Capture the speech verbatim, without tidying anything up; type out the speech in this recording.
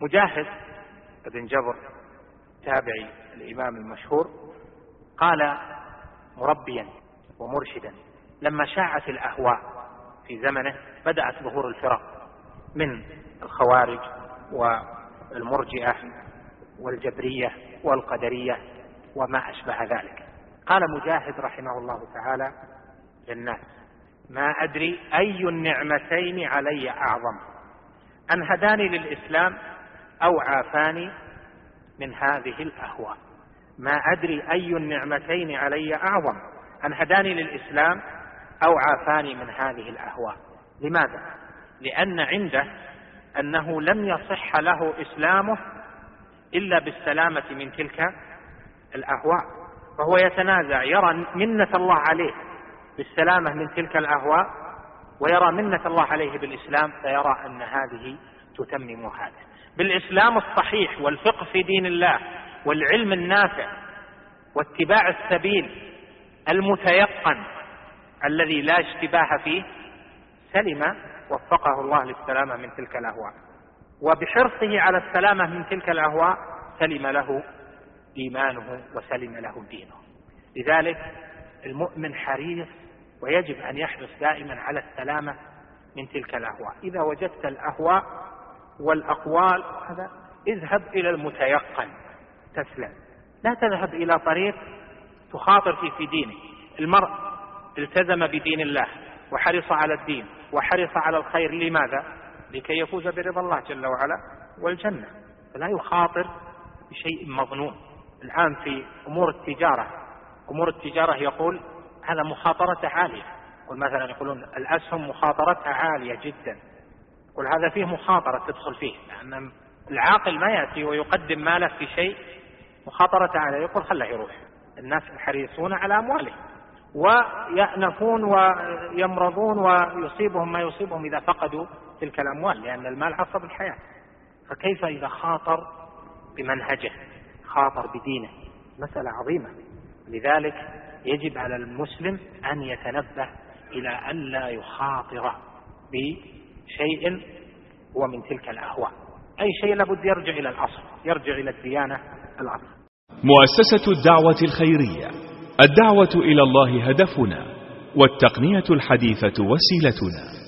مجاهد بن جبر تابعي الإمام المشهور قال مربيا ومرشدا لما شاعت الأهواء في زمنه بدأت ظهور الفرق من الخوارج والمرجئة والجبرية والقدرية وما أشبه ذلك. قال مجاهد رحمه الله تعالى للناس: ما أدري أي النعمتين علي أعظم، أن هداني للإسلام أو عافاني من هذه الأهواء. ما أدري أي النعمتين علي أعظم، أن هداني للإسلام أو عافاني من هذه الأهواء. لماذا؟ لأن عنده أنه لم يصح له إسلامه إلا بالسلامة من تلك الأهواء، فهو يتنازع، يرى منة الله عليه بالسلامة من تلك الأهواء ويرى منة الله عليه بالإسلام، فيرى أن هذه تتمم هذا. بالإسلام الصحيح والفقه في دين الله والعلم النافع واتباع السبيل المتيقن الذي لا اشتباه فيه سلم، وفقه الله للسلامة من تلك الأهواء، وبحرصه على السلامة من تلك الأهواء سلم له إيمانه وسلم له دينه. لذلك المؤمن حريص ويجب أن يحرص دائما على السلامة من تلك الأهواء. إذا وجدت الأهواء والأقوال هذا اذهب إلى المتيقن تسلم، لا تذهب إلى طريق تخاطر فيه في دينه. المرء التزم بدين الله وحرص على الدين وحرص على الخير، لماذا؟ لكي يفوز برضا الله جل وعلا والجنة، فلا يخاطر بشيء مظنون. الآن في أمور التجارة، أمور التجارة يقول هذا مخاطرة عالية، يقول مثلا يقولون الأسهم مخاطرتها عالية جدا، يقول هذا فيه مخاطرة تدخل فيه، لأن العاقل ما يأتي ويقدم ماله في شيء مخاطرة عالية، يقول خله يروح. الناس حريصون على أموالهم ويأنفون ويمرضون ويصيبهم ما يصيبهم إذا فقدوا تلك الأموال، لأن المال عصب الحياة. فكيف إذا خاطر بمنهجه، خاطر بدينه؟ مسألة عظيمة. لذلك يجب على المسلم أن يتنبه إلى أن لا يخاطر بشيء هو من تلك الأهواء. أي شيء لابد يرجع إلى الأصل، يرجع إلى الديانة الأصل. مؤسسة الدعوة الخيرية، الدعوة إلى الله هدفنا، والتقنية الحديثة وسيلتنا.